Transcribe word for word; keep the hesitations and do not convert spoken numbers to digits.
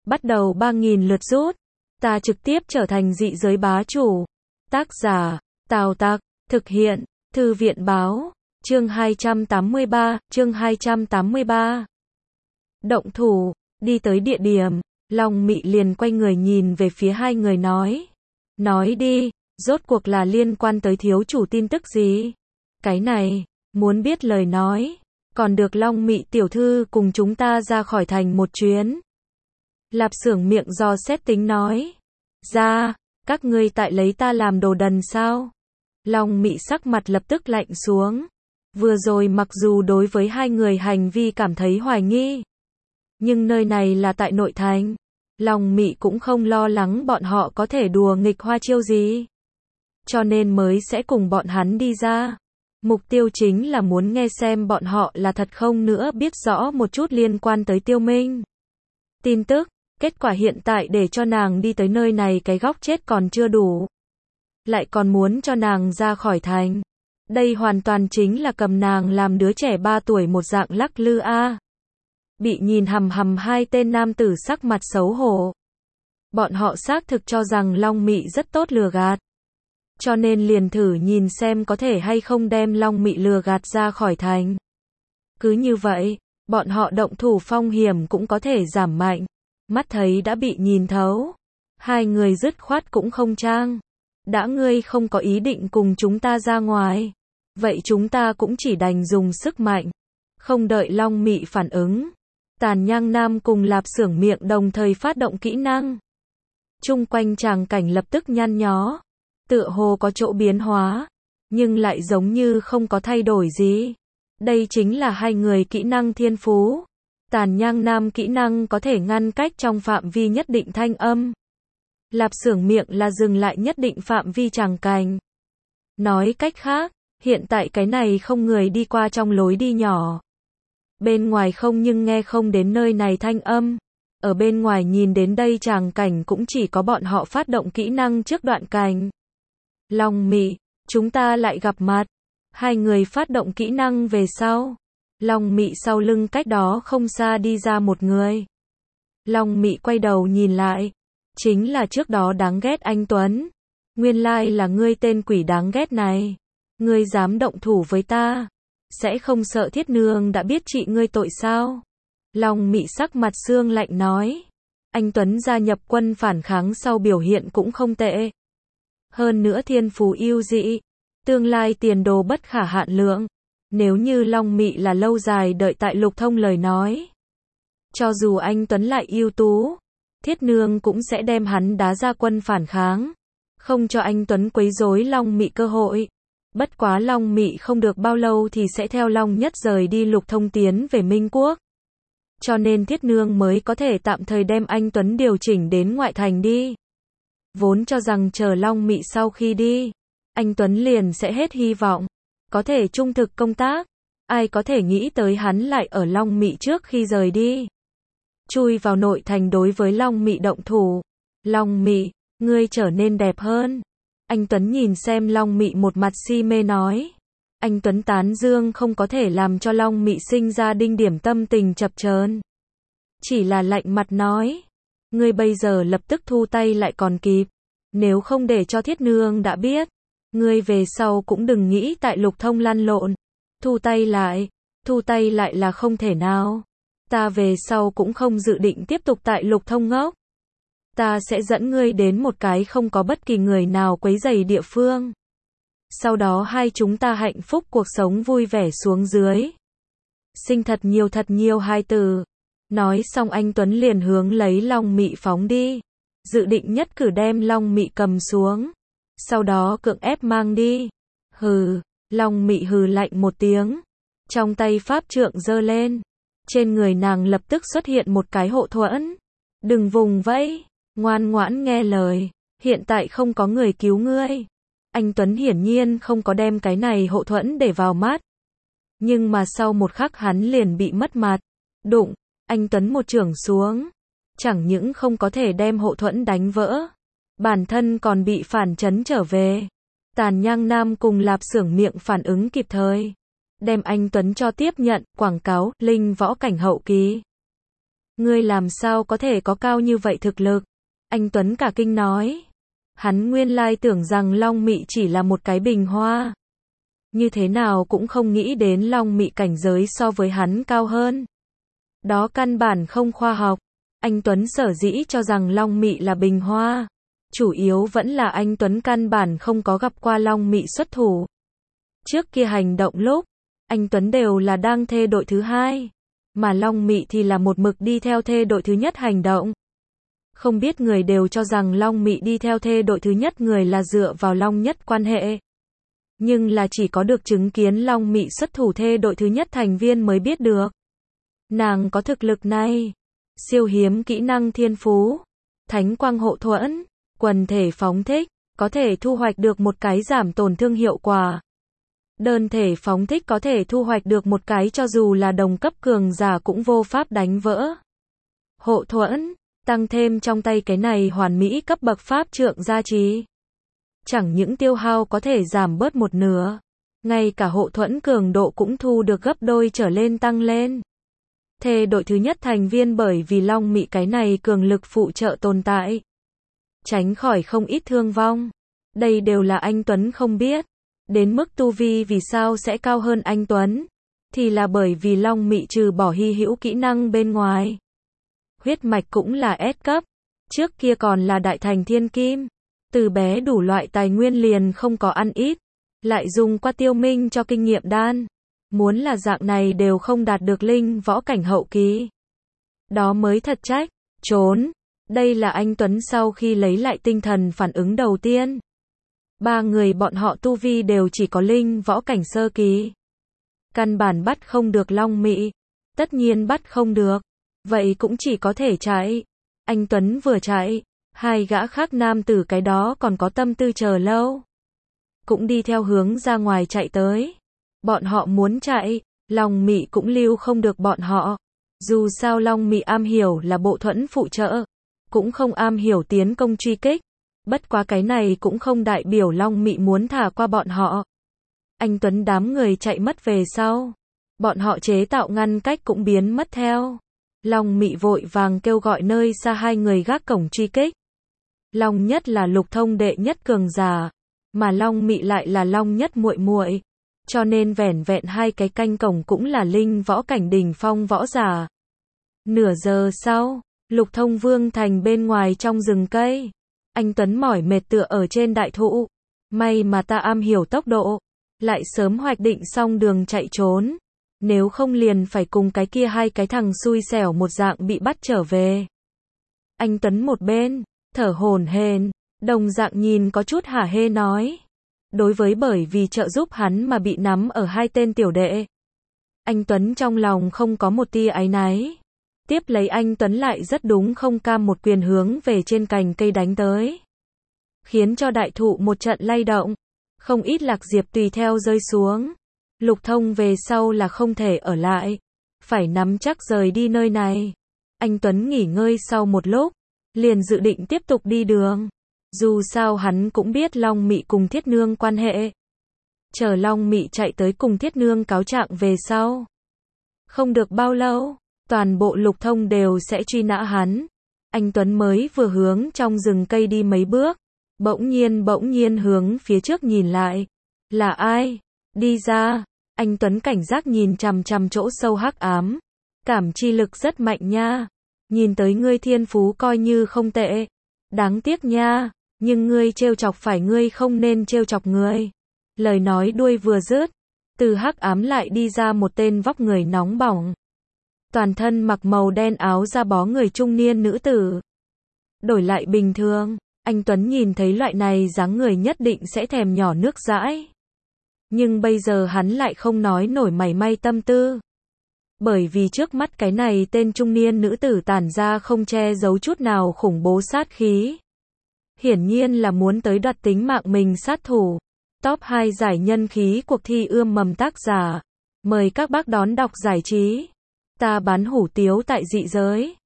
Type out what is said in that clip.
bắt đầu ba nghìn lượt rút. Ta trực tiếp trở thành dị giới bá chủ. Tác giả, Tào Tặc, thực hiện, Thư viện báo, chương hai trăm tám mươi ba, chương hai trăm tám mươi ba. Động thủ, đi tới địa điểm, Long Mị liền quay người nhìn về phía hai người nói. Nói đi, rốt cuộc là liên quan tới thiếu chủ tin tức gì? Cái này, muốn biết lời nói, còn được Long Mị tiểu thư cùng chúng ta ra khỏi thành một chuyến. Lạp Xưởng miệng do xét tính nói. Ra, các ngươi tại lấy ta làm đồ đần sao? Long Mị sắc mặt lập tức lạnh xuống. Vừa rồi mặc dù đối với hai người hành vi cảm thấy hoài nghi, nhưng nơi này là tại nội thành. Long Mị cũng không lo lắng bọn họ có thể đùa nghịch hoa chiêu gì, cho nên mới sẽ cùng bọn hắn đi ra. Mục tiêu chính là muốn nghe xem bọn họ là thật không nữa biết rõ một chút liên quan tới Tiêu Minh tin tức. Kết quả hiện tại để cho nàng đi tới nơi này cái góc chết còn chưa đủ, lại còn muốn cho nàng ra khỏi thành. Đây hoàn toàn chính là cầm nàng làm đứa trẻ ba tuổi một dạng lắc lư a. Bị nhìn hằm hằm hai tên nam tử sắc mặt xấu hổ. Bọn họ xác thực cho rằng Long Mị rất tốt lừa gạt, cho nên liền thử nhìn xem có thể hay không đem Long Mị lừa gạt ra khỏi thành. Cứ như vậy, bọn họ động thủ phong hiểm cũng có thể giảm mạnh. Mắt thấy đã bị nhìn thấu, hai người dứt khoát cũng không trang. Đã ngươi không có ý định cùng chúng ta ra ngoài, vậy chúng ta cũng chỉ đành dùng sức mạnh. Không đợi Long Mị phản ứng, Tàn Nhang Nam cùng Lạp Xưởng miệng đồng thời phát động kỹ năng. Chung quanh tràng cảnh lập tức nhăn nhó, tựa hồ có chỗ biến hóa, nhưng lại giống như không có thay đổi gì. Đây chính là hai người kỹ năng thiên phú. Tàn Nhang Nam kỹ năng có thể ngăn cách trong phạm vi nhất định thanh âm. Lạp Xưởng miệng là dừng lại nhất định phạm vi tràng cảnh. Nói cách khác, hiện tại cái này không người đi qua trong lối đi nhỏ. Bên ngoài không nhưng nghe không đến nơi này thanh âm. Ở bên ngoài nhìn đến đây tràng cảnh cũng chỉ có bọn họ phát động kỹ năng trước đoạn cảnh. Long Mị, chúng ta lại gặp mặt. Hai người phát động kỹ năng về sau. Long Mị sau lưng cách đó không xa đi ra một người. Long Mị quay đầu nhìn lại. Chính là trước đó đáng ghét anh Tuấn. Nguyên lai là ngươi tên quỷ đáng ghét này. Ngươi dám động thủ với ta, sẽ không sợ Thiết Nương đã biết trị ngươi tội sao? Long Mị sắc mặt xương lạnh nói. Anh Tuấn gia nhập quân phản kháng sau biểu hiện cũng không tệ. Hơn nữa thiên phú ưu dị, tương lai tiền đồ bất khả hạn lượng. Nếu như Long Mị là lâu dài đợi tại Lục Thông lời nói, cho dù anh Tuấn lại ưu tú, Thiết Nương cũng sẽ đem hắn đá ra quân phản kháng, không cho anh Tuấn quấy rối Long Mị cơ hội. Bất quá Long Mị không được bao lâu thì sẽ theo Long Nhất rời đi Lục Thông tiến về Minh Quốc, cho nên Thiết Nương mới có thể tạm thời đem anh Tuấn điều chỉnh đến ngoại thành đi. Vốn cho rằng chờ Long Mị sau khi đi, anh Tuấn liền sẽ hết hy vọng, có thể trung thực công tác. Ai có thể nghĩ tới hắn lại ở Long Mị trước khi rời đi, chui vào nội thành đối với Long Mị động thủ. Long Mị, ngươi trở nên đẹp hơn. Anh Tuấn nhìn xem Long Mị một mặt si mê nói. Anh Tuấn tán dương không có thể làm cho Long Mị sinh ra đinh điểm tâm tình chập chờn, chỉ là lạnh mặt nói. Ngươi bây giờ lập tức thu tay lại còn kịp, nếu không để cho Thiết Nương đã biết, ngươi về sau cũng đừng nghĩ tại Lục Thông lăn lộn. Thu tay lại, thu tay lại là không thể nào. Ta về sau cũng không dự định tiếp tục tại Lục Thông ngốc. Ta sẽ dẫn ngươi đến một cái không có bất kỳ người nào quấy rầy địa phương. Sau đó hai chúng ta hạnh phúc cuộc sống vui vẻ xuống dưới. Sinh thật nhiều thật nhiều hai từ. Nói xong anh Tuấn liền hướng lấy Long Mị phóng đi. Dự định nhất cử đem Long Mị cầm xuống, sau đó cưỡng ép mang đi. Hừ, Long Mị hừ lạnh một tiếng. Trong tay pháp trượng giơ lên. Trên người nàng lập tức xuất hiện một cái hộ thuẫn. Đừng vùng vẫy, ngoan ngoãn nghe lời. Hiện tại không có người cứu ngươi. Anh Tuấn hiển nhiên không có đem cái này hộ thuẫn để vào mắt. Nhưng mà sau một khắc hắn liền bị mất mặt. Đụng, anh Tuấn một chưởng xuống. Chẳng những không có thể đem hộ thuẫn đánh vỡ, bản thân còn bị phản chấn trở về. Tàn Nhang Nam cùng Lạp Xưởng miệng phản ứng kịp thời, đem anh Tuấn cho tiếp nhận, quảng cáo, linh võ cảnh hậu kỳ. Ngươi làm sao có thể có cao như vậy thực lực? Anh Tuấn cả kinh nói. Hắn nguyên lai tưởng rằng Long Mị chỉ là một cái bình hoa. Như thế nào cũng không nghĩ đến Long Mị cảnh giới so với hắn cao hơn. Đó căn bản không khoa học. Anh Tuấn sở dĩ cho rằng Long Mị là bình hoa. Chủ yếu vẫn là anh Tuấn căn bản không có gặp qua Long Mị xuất thủ. Trước kia hành động lúc, anh Tuấn đều là đang thê đội thứ hai. Mà Long Mị thì là một mực đi theo thê đội thứ nhất hành động. Không biết người đều cho rằng Long Mị đi theo thê đội thứ nhất người là dựa vào Long Nhất quan hệ. Nhưng là chỉ có được chứng kiến Long Mị xuất thủ thê đội thứ nhất thành viên mới biết được. Nàng có thực lực này. Siêu hiếm kỹ năng thiên phú. Thánh quang hộ thuẫn. Quần thể phóng thích. Có thể thu hoạch được một cái giảm tổn thương hiệu quả. Đơn thể phóng thích có thể thu hoạch được một cái cho dù là đồng cấp cường giả cũng vô pháp đánh vỡ. Hộ thuẫn. Tăng thêm trong tay cái này hoàn mỹ cấp bậc pháp trượng gia trì. Chẳng những tiêu hao có thể giảm bớt một nửa. Ngay cả hộ thuẫn cường độ cũng thu được gấp đôi trở lên tăng lên. Thê đội thứ nhất thành viên bởi vì Long Mị cái này cường lực phụ trợ tồn tại. Tránh khỏi không ít thương vong. Đây đều là anh Tuấn không biết. Đến mức tu vi vì sao sẽ cao hơn anh Tuấn. Thì là bởi vì Long Mị trừ bỏ hy hữu kỹ năng bên ngoài. Huyết mạch cũng là S cấp. Trước kia còn là đại thành thiên kim. Từ bé đủ loại tài nguyên liền không có ăn ít. Lại dùng qua tiêu minh cho kinh nghiệm đan. Muốn là dạng này đều không đạt được linh võ cảnh hậu kỳ. Đó mới thật trách. Trốn. Đây là anh Tuấn sau khi lấy lại tinh thần phản ứng đầu tiên. Ba người bọn họ tu vi đều chỉ có linh võ cảnh sơ kỳ. Căn bản bắt không được Long Mị. Tất nhiên bắt không được. Vậy cũng chỉ có thể chạy. Anh Tuấn vừa chạy. Hai gã khác nam tử cái đó còn có tâm tư chờ lâu. Cũng đi theo hướng ra ngoài chạy tới. Bọn họ muốn chạy. Long Mị cũng lưu không được bọn họ. Dù sao Long Mị am hiểu là bộ thuẫn phụ trợ. Cũng không am hiểu tiến công truy kích. Bất quá cái này cũng không đại biểu Long Mị muốn thả qua bọn họ. Anh Tuấn đám người chạy mất về sau. Bọn họ chế tạo ngăn cách cũng biến mất theo. Long Mị vội vàng kêu gọi nơi xa hai người gác cổng truy kích. Long Nhất là Lục Thông đệ nhất cường giả, mà Long Mị lại là Long Nhất muội muội, cho nên vẻn vẹn hai cái canh cổng cũng là linh võ cảnh đỉnh phong võ giả. Nửa giờ sau, Lục Thông Vương thành bên ngoài trong rừng cây. Anh Tuấn mỏi mệt tựa ở trên đại thụ. May mà ta am hiểu tốc độ, lại sớm hoạch định xong đường chạy trốn. Nếu không liền phải cùng cái kia hai cái thằng xui xẻo một dạng bị bắt trở về. Anh Tuấn một bên, thở hổn hển, đồng dạng nhìn có chút hả hê nói. Đối với bởi vì trợ giúp hắn mà bị nắm ở hai tên tiểu đệ. Anh Tuấn trong lòng không có một tia áy náy. Tiếp lấy anh Tuấn lại rất đúng không cam một quyền hướng về trên cành cây đánh tới. Khiến cho đại thụ một trận lay động. Không ít lạc diệp tùy theo rơi xuống. Lục Thông về sau là không thể ở lại. Phải nắm chắc rời đi nơi này. Anh Tuấn nghỉ ngơi sau một lúc. Liền dự định tiếp tục đi đường. Dù sao hắn cũng biết Long Mị cùng Thiết Nương quan hệ. Chờ Long Mị chạy tới cùng Thiết Nương cáo trạng về sau. Không được bao lâu, toàn bộ Lục Thông đều sẽ truy nã hắn. Anh Tuấn mới vừa hướng trong rừng cây đi mấy bước. Bỗng nhiên bỗng nhiên hướng phía trước nhìn lại. Là ai? Đi ra. Anh Tuấn cảnh giác nhìn chằm chằm chỗ sâu hắc ám. Cảm chi lực rất mạnh nha. Nhìn tới ngươi thiên phú coi như không tệ. Đáng tiếc nha. Nhưng ngươi trêu chọc phải ngươi không nên trêu chọc người. Lời nói đuôi vừa dứt. Từ hắc ám lại đi ra một tên vóc người nóng bỏng. Toàn thân mặc màu đen áo da bó người trung niên nữ tử. Đổi lại bình thường, anh Tuấn nhìn thấy loại này dáng người nhất định sẽ thèm nhỏ nước dãi. Nhưng bây giờ hắn lại không nói nổi mảy may tâm tư. Bởi vì trước mắt cái này tên trung niên nữ tử tản ra không che giấu chút nào khủng bố sát khí. Hiển nhiên là muốn tới đoạt tính mạng mình sát thủ. Top hai giải nhân khí cuộc thi ươm mầm tác giả. Mời các bác đón đọc giải trí. Ta bán hủ tiếu tại dị giới.